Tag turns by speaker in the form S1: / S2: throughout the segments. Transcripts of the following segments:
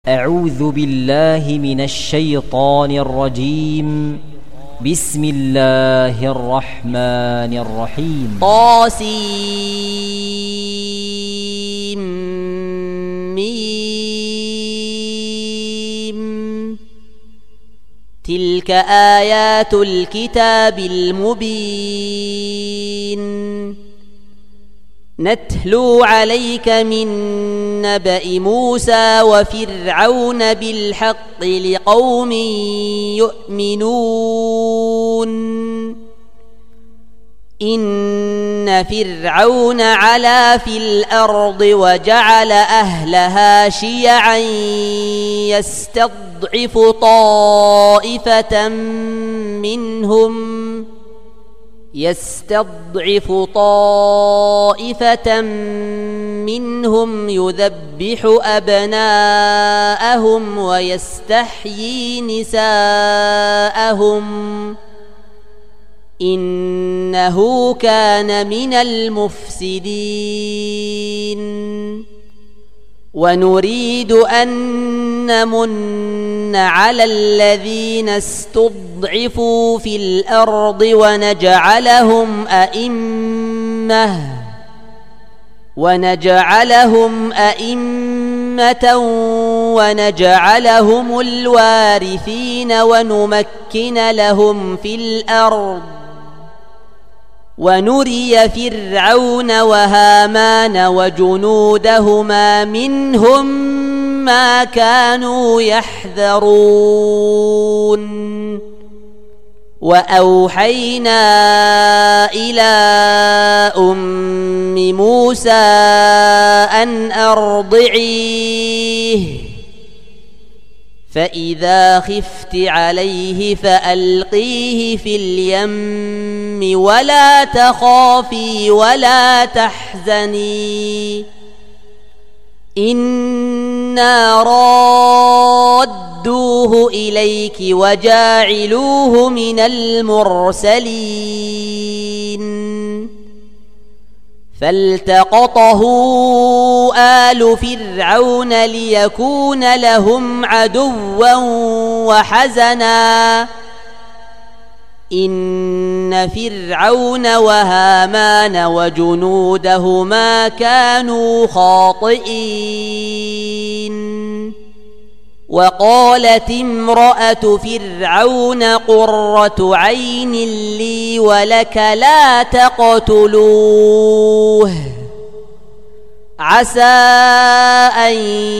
S1: أعوذ بالله من الشيطان الرجيم. بسم الله الرحمن الرحيم.
S2: طاسيم. تلك آيات الكتاب المبين. نتلو عليك من نبأ موسى وفرعون بالحق لقوم يؤمنون. إن فرعون علا في الأرض وجعل أهلها شيعا يستضعف طائفة منهم يذبح أبناءهم ويستحيي نساءهم إنه كان من المفسدين. ونريد أن نمن على الذين استضعفوا في الأرض ونجعلهم أئمة ونجعلهم الوارثين ونمكن لهم في الأرض ونري فرعون وهامان وجنودهما منهم ما كانوا يحذرون. وأوحينا إلى أم موسى أن أرضعيه فإذا خفت عليه فألقيه في اليم ولا تخافي ولا تحزني إنا رادوه إليك وجاعلوه من المرسلين. فالتقطه آل فرعون ليكون لهم عدوا وحزنا إن فرعون وهامان وجنودهما كانوا خاطئين. وقالت امرأة فرعون قرة عين لي ولك لا تقتلوه عسى أن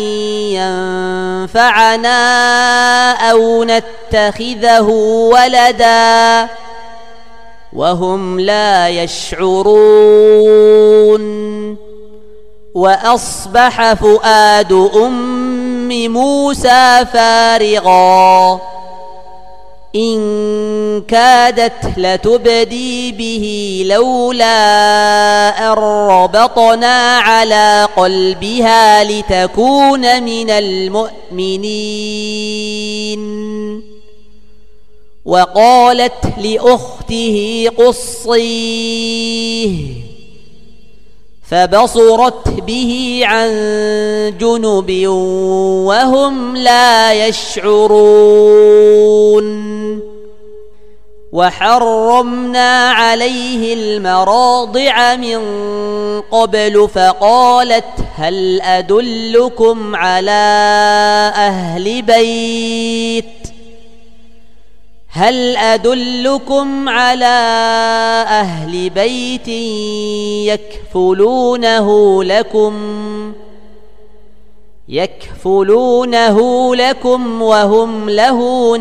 S2: ينفعنا أو نتخذه ولدا وهم لا يشعرون. وأصبح فؤاد أم موسى فارغا إن كادت لتبدي به لولا أن ربطنا على قلبها لتكون من المؤمنين. وقالت لأخته قصيه فبصرت به عن جنب وهم لا يشعرون. وحرمنا عليه المراضع من قبل فقالت هل أدلكم على أهل بيت يكفلونه لكم وهم له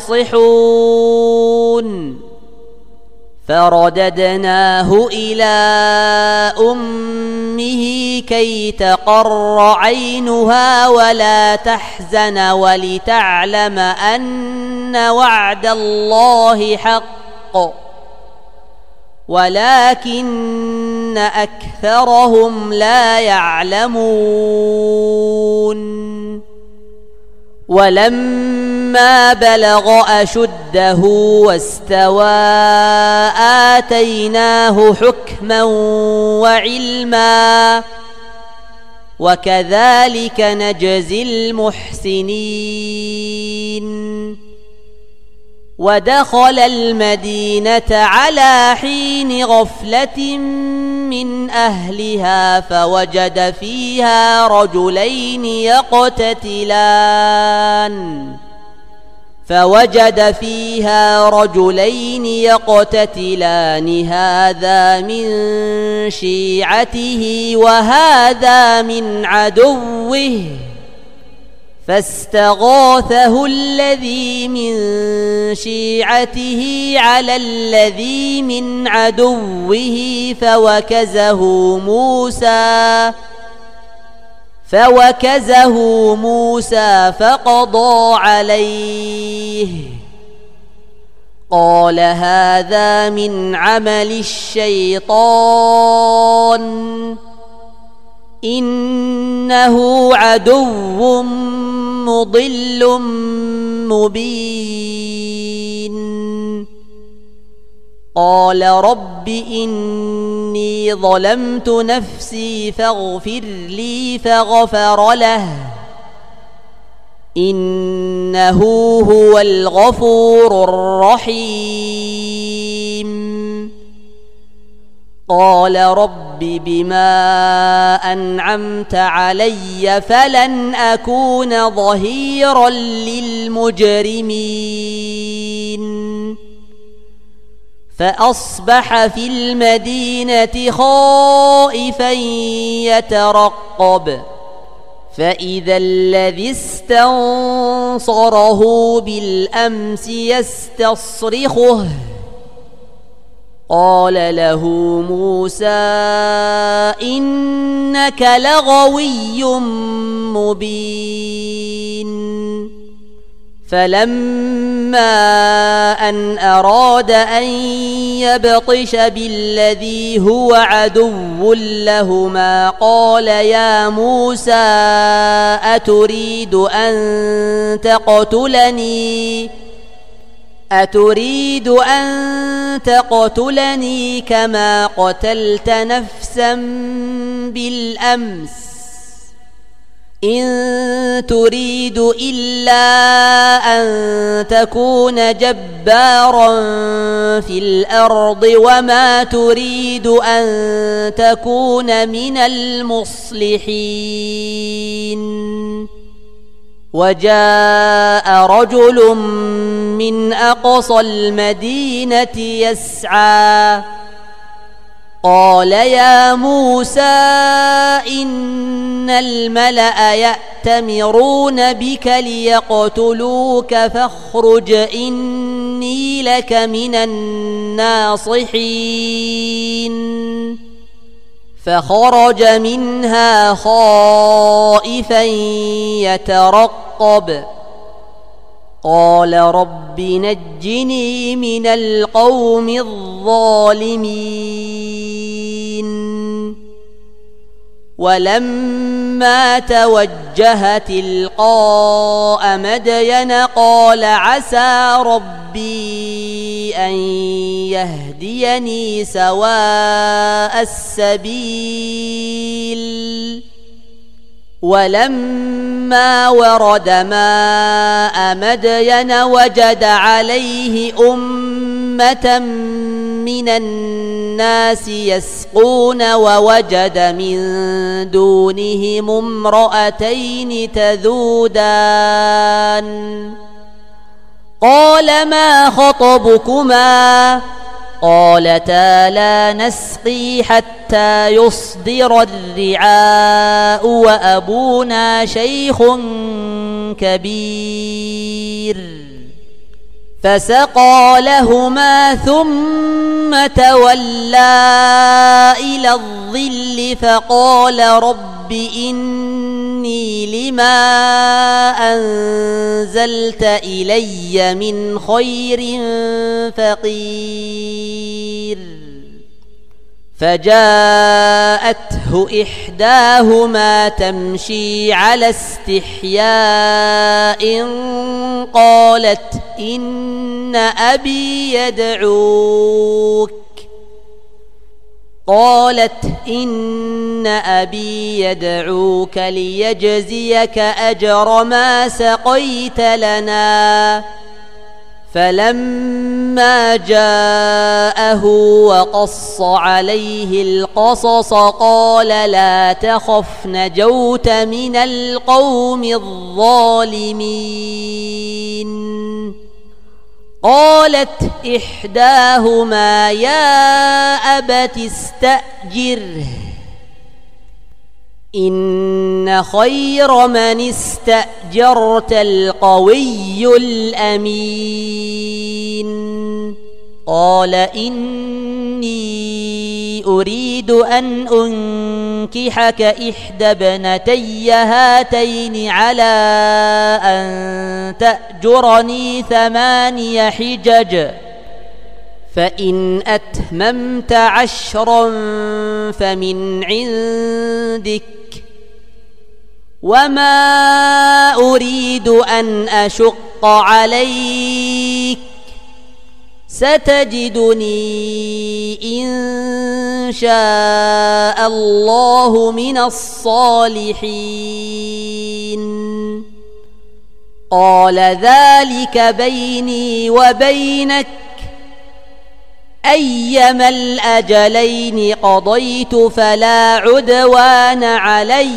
S2: ناصحون. فرددناه إلى أمه كي تقر عينها ولا تحزن ولتعلم أن وعد الله حق ولكن أكثرهم لا يعلمون. ولما بلغ أشده واستوى آتيناه حكما وعلما وكذلك نجزي المحسنين. ودخل المدينة على حين غفلة من أهلها فوجد فيها رجلين يقتتلان هذا من شيعته وهذا من عدوه فاستغاثه الذي من شيعته على الذي من عدوه فوكزه موسى فقضى عليه. قال هذا من عمل الشيطان إنه عدو مضل مبين. قال رب إني ظلمت نفسي فاغفر لي فغفر له إنه هو الغفور الرحيم. قال رب بما أنعمت علي فلن أكون ظهيرا للمجرمين. فأصبح في المدينة خائفا يترقب فإذا الذي استنصره بالأمس يستصرخه. قال له موسى إنك لغوي مبين. فلما أن أراد أن يبطش بالذي هو عدو لهما قال يا موسى أتريد أن تقتلني كما قتلت نفسا بالأمس إن تريد إلا أن تكون جبارا في الأرض وما تريد أن تكون من المصلحين. وجاء رجل من أقصى المدينة يسعى قال يا موسى إن الملأ يأتمرون بك ليقتلوك فاخرج إني لك من الناصحين. فخرج منها خائفا يترقب قال رب نجني من القوم الظالمين. ولما توجه تلقاء مدين قال عسى ربي أن يهديني سواء السبيل. ولما ورد ماء مدين وجد عليه أمة من الناس يسقون ووجد من دونهم امرأتين تذودان قال ما خطبكما قالتا لا نسقي حتى يصدر الرعاء وأبونا شيخ كبير. فسقى لهما ثم تولى إلى الظل فقال رب إني لما أنزلت إلي من خير فقير. فجاءته إحداهما تمشي على استحياء قالت إن أبي يدعوك قالت إن أبي يدعوك ليجزيك أجر ما سقيت لنا. فلما جاءه وقص عليه القصص قال لا تخف نجوت من القوم الظالمين. قالت إحداهما يا أبت استأجره إن خير من استأجرت القوي الأمين. قال إني أريد أن أنكحك إحدى ابنتي هاتين على أن تأجرني 8 حجج فإن أتممت 10 فمن عندك وما أريد أن أشق عليك ستجدني إن شاء الله من الصالحين. قال ذلك بيني وبينك أيما الأجلين قضيت فلا عدوان علي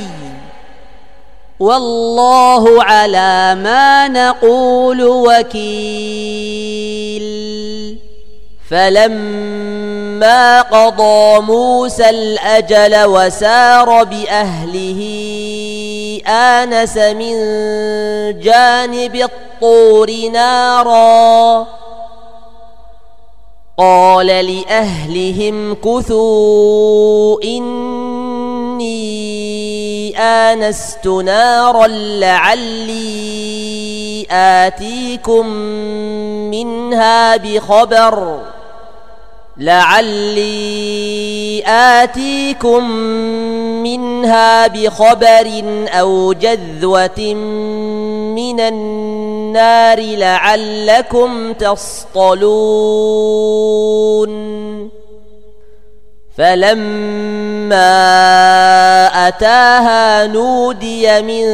S2: والله على ما نقول وكيل. فلما قضى موسى الأجل وسار بأهله آنس من جانب الطور نارا قال لأهلهم كثوا إني آنست نارا لعلي آتيكم منها بخبر أو جذوة من النار لعلكم تصطلون. فلما أتاها نودي من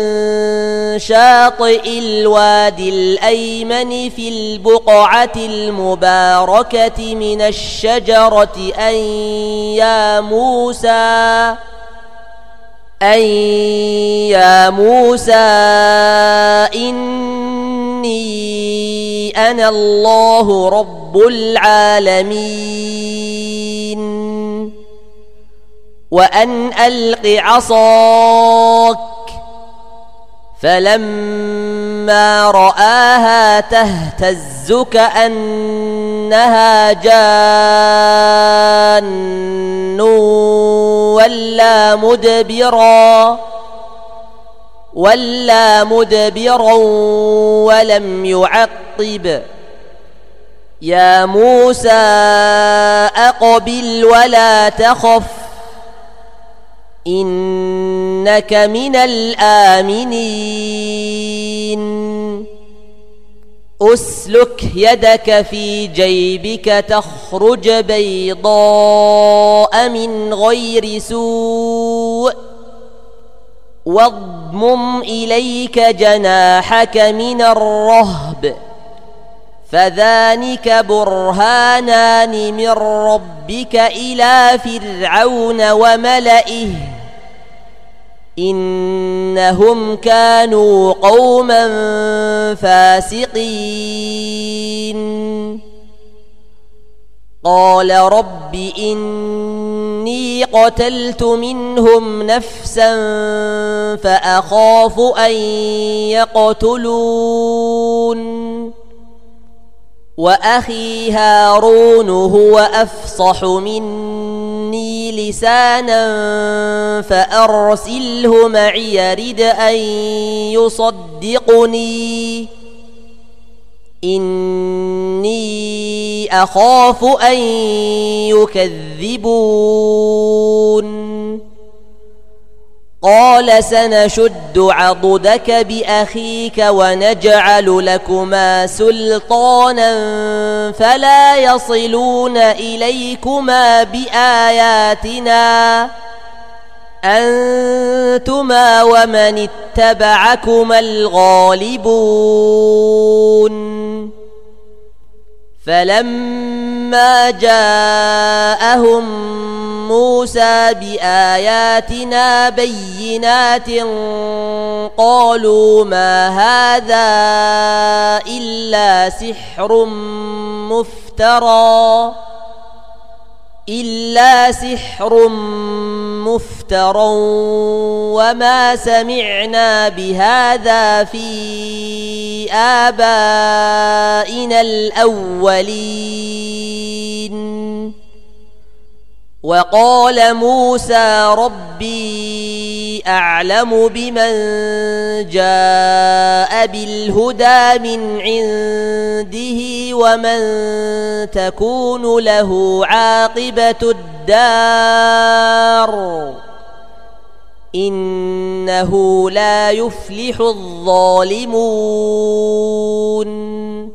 S2: شاطئ الوادي الأيمن في البقعة المباركة من الشجرة أن يا موسى إني أنا الله رب العالمين وأن ألق عصاك. فلما رآها تهتز كأنها جان ولا مدبرا ولم يعقب. يا موسى أقبل ولا تخف إنك من الآمنين. أسلك يدك في جيبك تخرج بيضاء من غير سوء واضمم إليك جناحك من الرهب فذلك برهانان من ربك إلى فرعون وملئه إنهم كانوا قوما فاسقين. قال رب إني قتلت منهم نفسا فأخاف أن يقتلون وأخي هارون هو أفصح مني لسانا فأرسله معي يرد أن يصدقني إني أخاف أن يكذبون. قال سنشد عضدك بأخيك ونجعل لكما سلطانا فلا يصلون إليكما بآياتنا أنتما ومن اتبعكما الغالبون فلما جاءهم موسى بآياتنا بينات قالوا ما هذا إلا سحر مفترى وما سمعنا بهذا في آبائنا الأولين وقال موسى ربي أعلم بمن جاء بالهدى من عنده ومن تكون له عاقبة الدار إنه لا يفلح الظالمون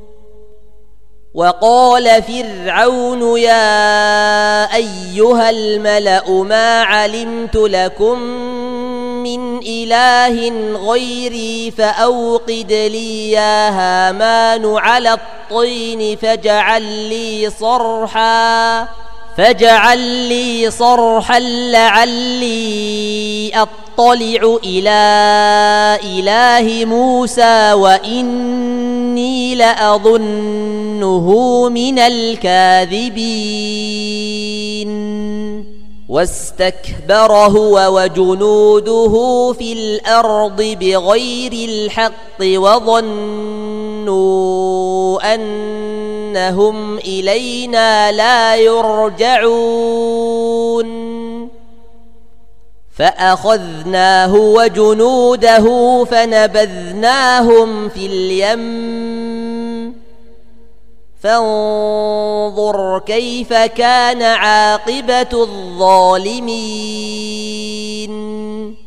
S2: وقال فرعون يا أيها الملأ ما علمت لكم من إله غيري فأوقد لي يا هامان على الطين فاجعل لي صرحا لعلي أطلع إلى إله موسى وإني لأظنه من الكاذبين واستكبر هو وجنوده في الأرض بغير الحق وظنوا أنهم إلينا لا يرجعون فأخذناه وجنوده فنبذناهم في اليم فانظر كيف كان عاقبة الظالمين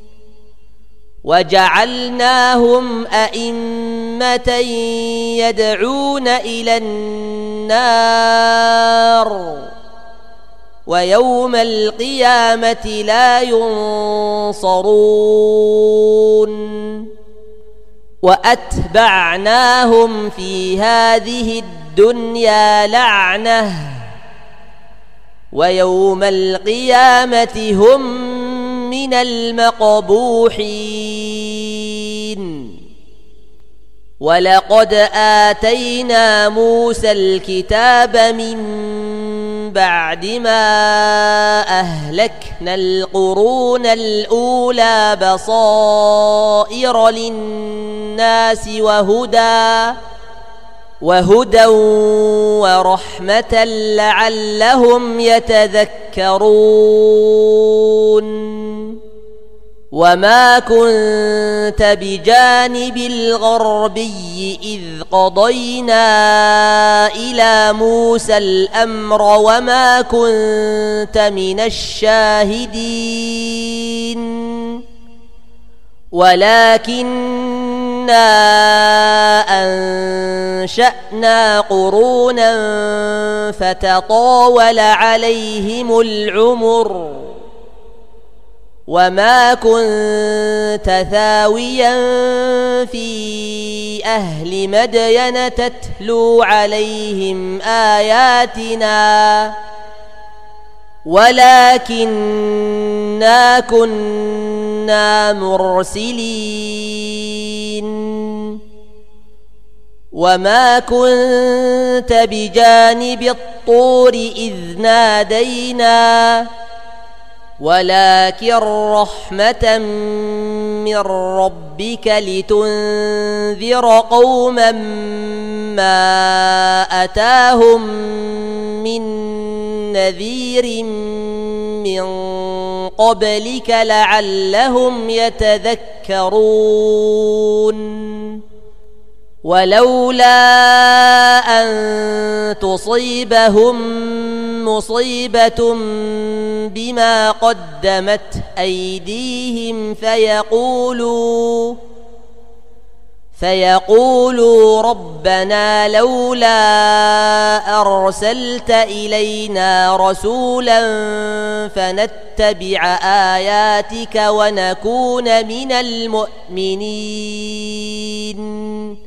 S2: وجعلناهم أئمة يدعون إلى النار ويوم القيامة لا ينصرون وأتبعناهم في هذه الدنيا لعنة ويوم القيامة هم من المقبوحين ولقد آتينا موسى الكتاب من بعد ما أهلكنا القرون الأولى بصائر للناس وهدى ورحمة لعلهم يتذكرون وما كنت بجانب الغربي إذ قضينا إلى موسى الأمر وما كنت من الشاهدين ولكننا أنشأنا قرونا فتطاول عليهم العمر وما كنت ثاويا في أهل مدين تتلو عليهم آياتنا ولكننا كنا مرسلين وما كنت بجانب الطور إذ نادينا ولكن رحمة من ربك لتنذر قوما ما أتاهم من نذير من قبلك لعلهم يتذكرون ولولا أن تصيبهم مصيبة بما قدمت أيديهم فيقولوا ربنا لولا أرسلت إلينا رسولا فنتبع آياتك ونكون من المؤمنين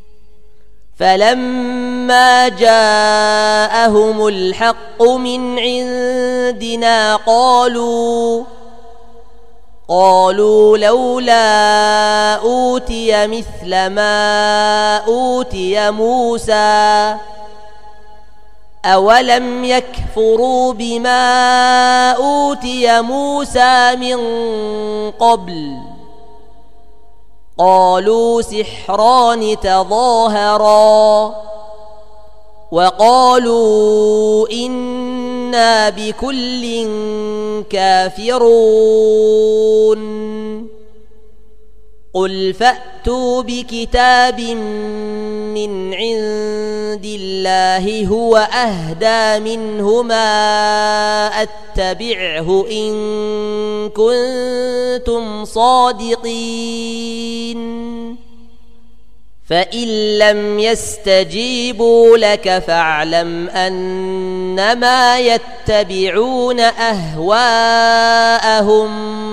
S2: فلما جاءهم الحق من عندنا قالوا لولا أوتي مثل ما أوتي موسى أولم يكفروا بما أوتي موسى من قبل قالوا سحران تظاهرا وقالوا إنا بكل كافرون قل فأتوا بكتاب من عند الله هو أهدى منهما أتبعه إن كنتم صادقين فإن لم يستجيبوا لك فاعلم أنما يتبعون أهواءهم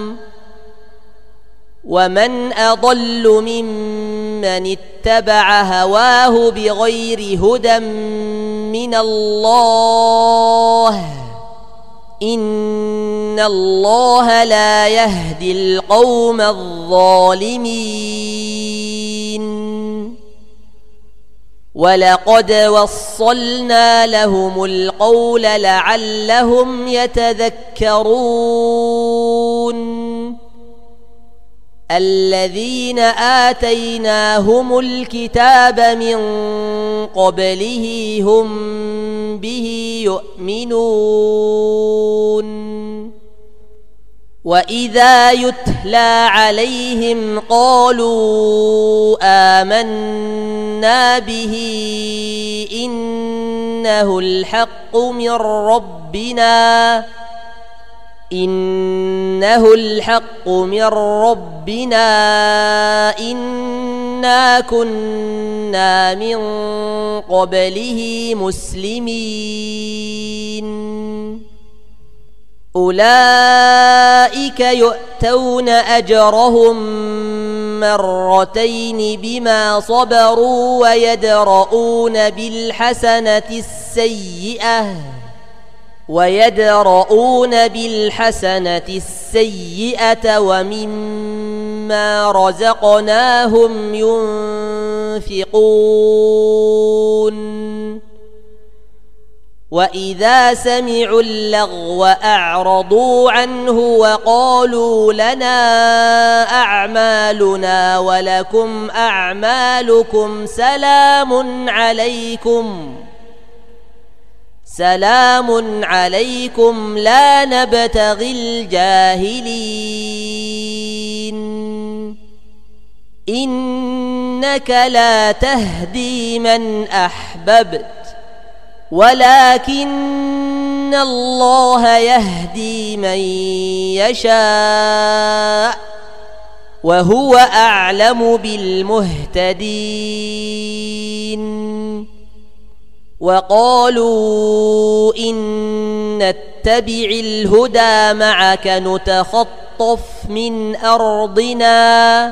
S2: ومن أضل ممن اتبع هواه بغير هدى من الله إن الله لا يهدي القوم الظالمين ولقد وصلنا لهم القول لعلهم يتذكرون الذين آتيناهم الكتاب من قبله هم به يؤمنون وإذا يتلى عليهم قالوا آمنا به إنه الحق من ربنا إنا كنا من قبله مسلمين أولئك يؤتون أجرهم مرتين بما صبروا ويدرؤون بالحسنة السيئة ومما رزقناهم ينفقون وإذا سمعوا اللغو أعرضوا عنه وقالوا لنا أعمالنا ولكم أعمالكم سلام عليكم لا نبتغي الجاهلين إنك لا تهدي من أحببت ولكن الله يهدي من يشاء وهو أعلم بالمهتدين وقالوا إن نتبع الهدى معك نتخطف من أرضنا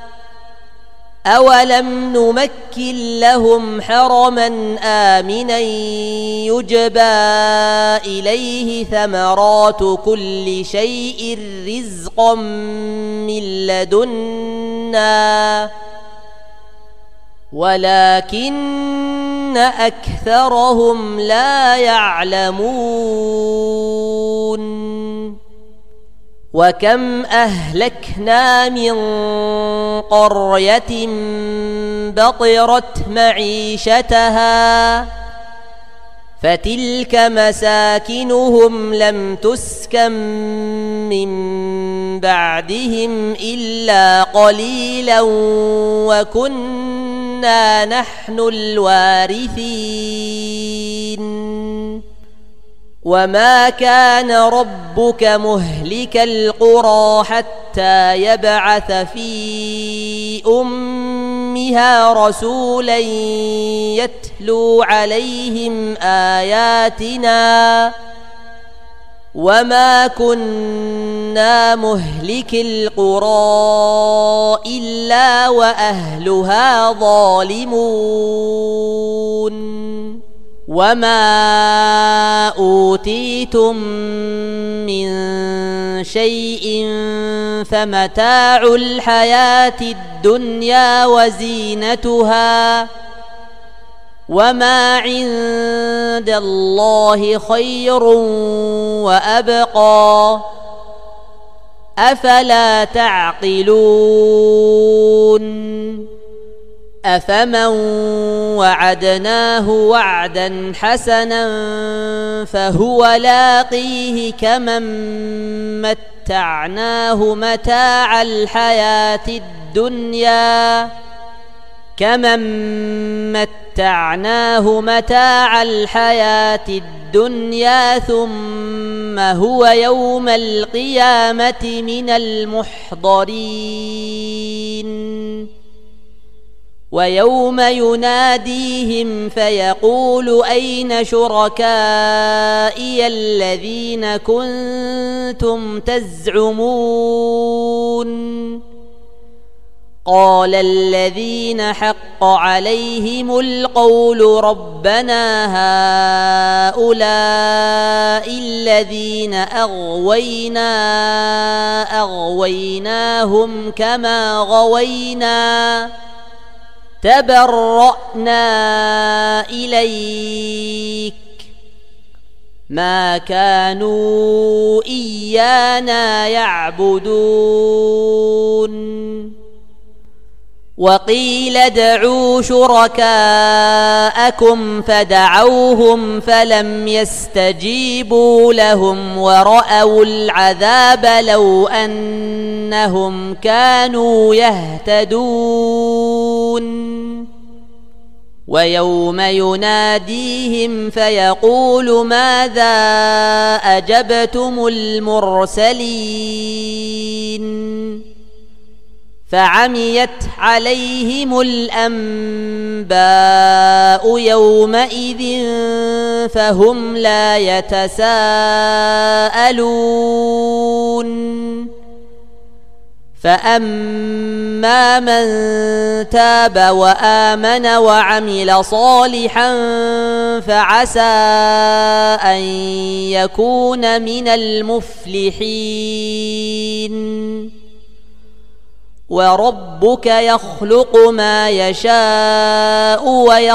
S2: أولم نمكن لهم حرما آمنا يجبى إليه ثمرات كل شيء رزقا من لدنا ولكن أكثرهم لا يعلمون وكم أهلكنا من قرية بطرت معيشتها فتلك مساكنهم لم تسكن من بعدهم إلا قليلا وكنا نحن الوارثين وما كان ربك مهلك القرى حتى يبعث في أمها رسولا يتلو عليهم آياتنا وما كنا مهلك القرى إلا وأهلها ظالمون وما أوتيتم من شيء فمتاع الحياة الدنيا وزينتها وما عند الله خير وأبقى أفلا تعقلون أفمن وعدناه وعدا حسنا فهو لاقيه كمن متعناه متاع الحياة الدنيا ثم هو يوم القيامة من المحضرين ويوم يناديهم فيقول أين شركائي الذين كنتم تزعمون قال الذين حق عليهم القول ربنا هؤلاء الذين أغويناهم كما غوينا تبرأنا إليك ما كانوا إيانا يعبدون وقيل ادعوا شركاءكم فدعوهم فلم يستجيبوا لهم ورأوا العذاب لو أنهم كانوا يهتدون ويوم يناديهم فيقول ماذا أجبتم المرسلين فعميت عليهم الأنباء يومئذ فهم لا يتساءلون فأما من تاب وآمن وعمل صالحا فعسى أن يكون من المفلحين وربك يخلق ما يشاء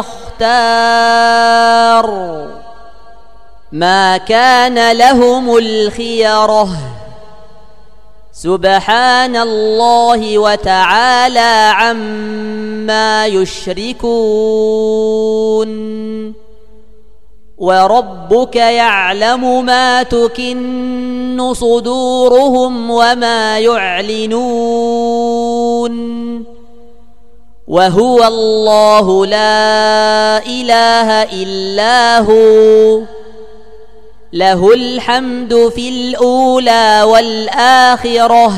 S2: ويختار ما كان لهم الخيرة سبحان الله وتعالى عما يشركون وربك يعلم ما تكن صدورهم وما يعلنون وهو الله لا إله إلا هو له الحمد في الأولى والآخرة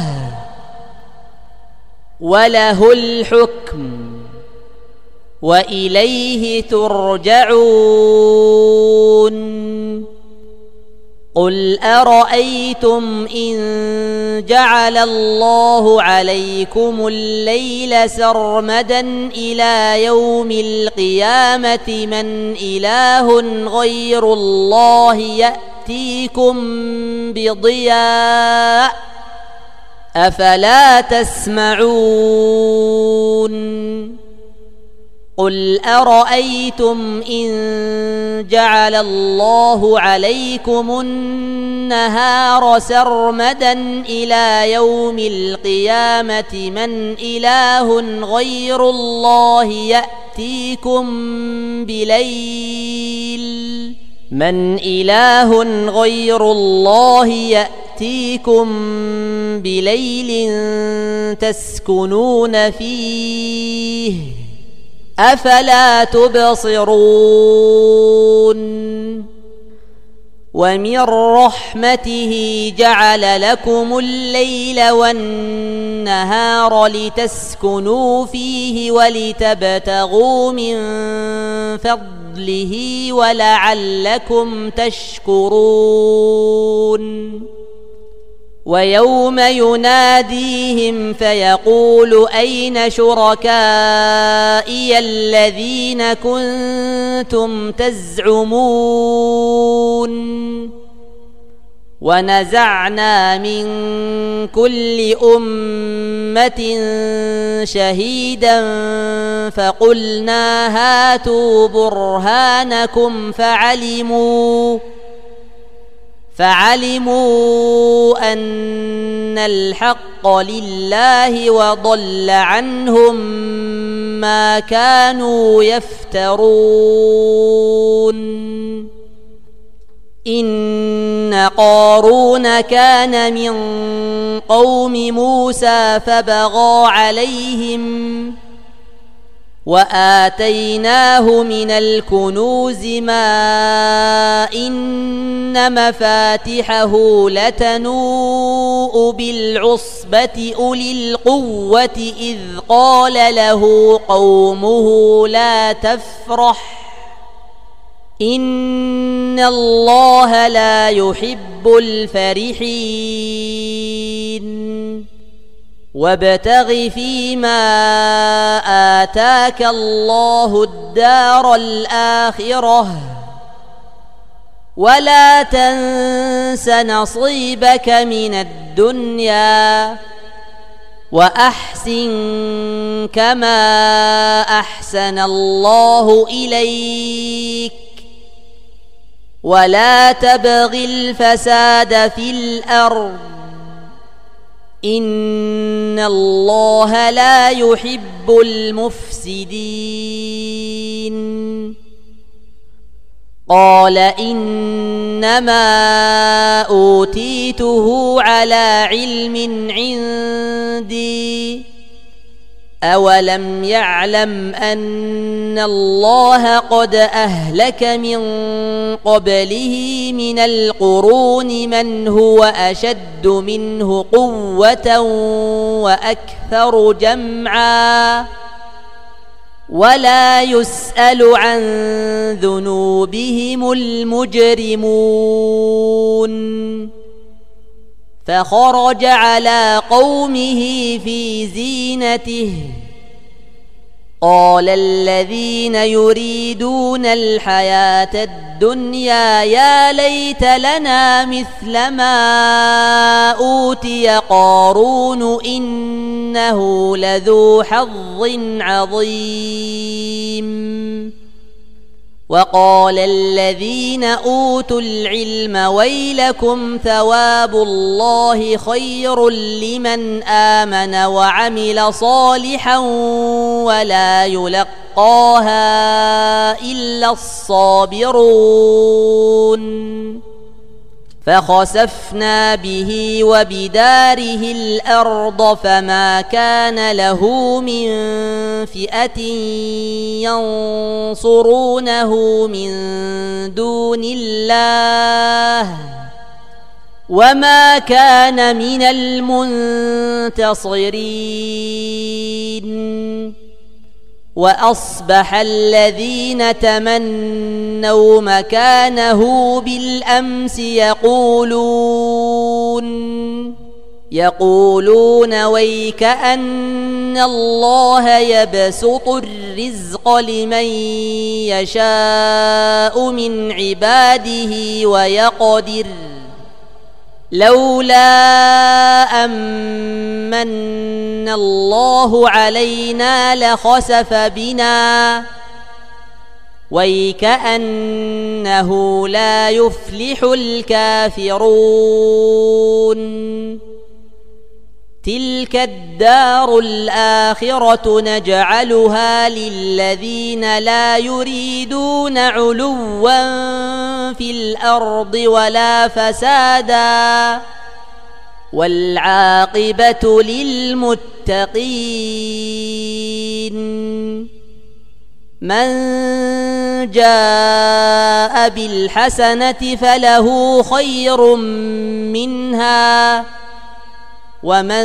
S2: وله الحكم وإليه ترجعون قل أرأيتم إن جعل الله عليكم الليل سرمدا إلى يوم القيامة من إله غير الله يأتيكم بضياء أفلا تسمعون قل أرأيتم إن جعل الله عليكم النهار سرمدا إلى يوم القيامة من إله غير الله يأتيكم بليل تسكنون فيه أفلا تبصرون ومن رحمته جعل لكم الليل والنهار لتسكنوا فيه ولتبتغوا من فضله ولعلكم تشكرون ويوم يناديهم فيقول أين شركائي الذين كنتم تزعمون ونزعنا من كل أمة شهيدا فقلنا هاتوا برهانكم فعلموا أن الحق لله وضل عنهم ما كانوا يفترون إن قارون كان من قوم موسى فبغى عليهم وآتيناه من الكنوز ما إن مفاتحه لتنوء بالعصبة أولي القوة إذ قال له قومه لا تفرح إن الله لا يحب الفرحين وابتغ فيما آتاك الله الدار الآخرة ولا تنس نصيبك من الدنيا وأحسن كما أحسن الله إليك ولا تبغ الفساد في الأرض إن الله لا يحب المفسدين قال إنما أوتيته على علم عندي أولم يعلم أن الله قد أهلك من قبله من القرون من هو أشد منه قوة وأكثر جمعا ولا يسأل عن ذنوبهم المجرمون فخرج على قومه في زينته قال الذين يريدون الحياة الدنيا يا ليت لنا مثل ما أوتي قارون إنه لذو حظ عظيم وقال الذين أوتوا العلم ويلكم ثواب الله خير لمن آمن وعمل صالحا ولا يلقاها إلا الصابرون فخسفنا به وبداره الأرض فما كان له من فئة ينصرونه من دون الله وما كان من المنتصرين وأصبح الذين تمنوا مكانه بالأمس يقولون ويكأن الله يبسط الرزق لمن يشاء من عباده ويقدر لولا أمن الله علينا لخسف بنا ويكأنه لا يفلح الكافرون تلك الدار الآخرة نجعلها للذين لا يريدون علوا في الأرض ولا فسادا والعاقبة للمتقين من جاء بالحسنة فله خير منها ومن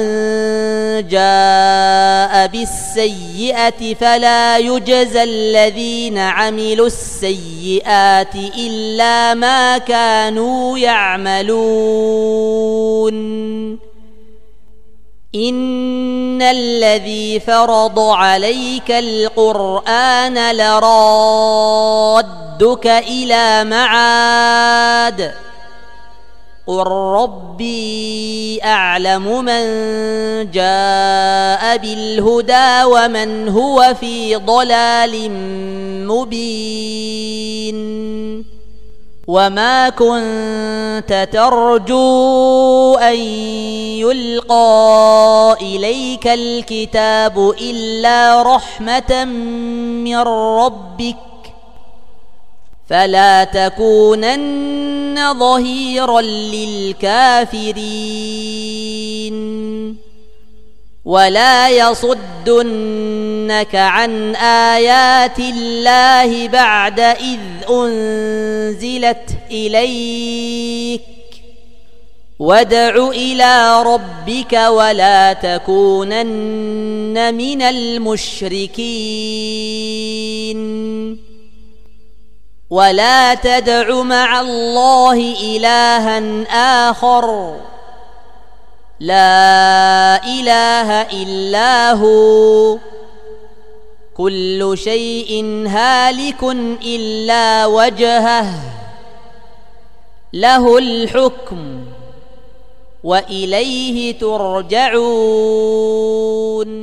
S2: جاء بالسيئة فلا يجزى الذين عملوا السيئات إلا ما كانوا يعملون إن الذي فرض عليك القرآن لرادك إلى معاد قل ربي أعلم من جاء بالهدى ومن هو في ضلال مبين وما كنت ترجو أن يلقى إليك الكتاب إلا رحمة من ربك فلا تكونن ظهيرا للكافرين ولا يصدنك عن آيات الله بعد إذ أنزلت إليك وادع إلى ربك ولا تكونن من المشركين ولا تدع مع الله إلها آخر لا إله إلا هو كل شيء هالك إلا وجهه له الحكم وإليه ترجعون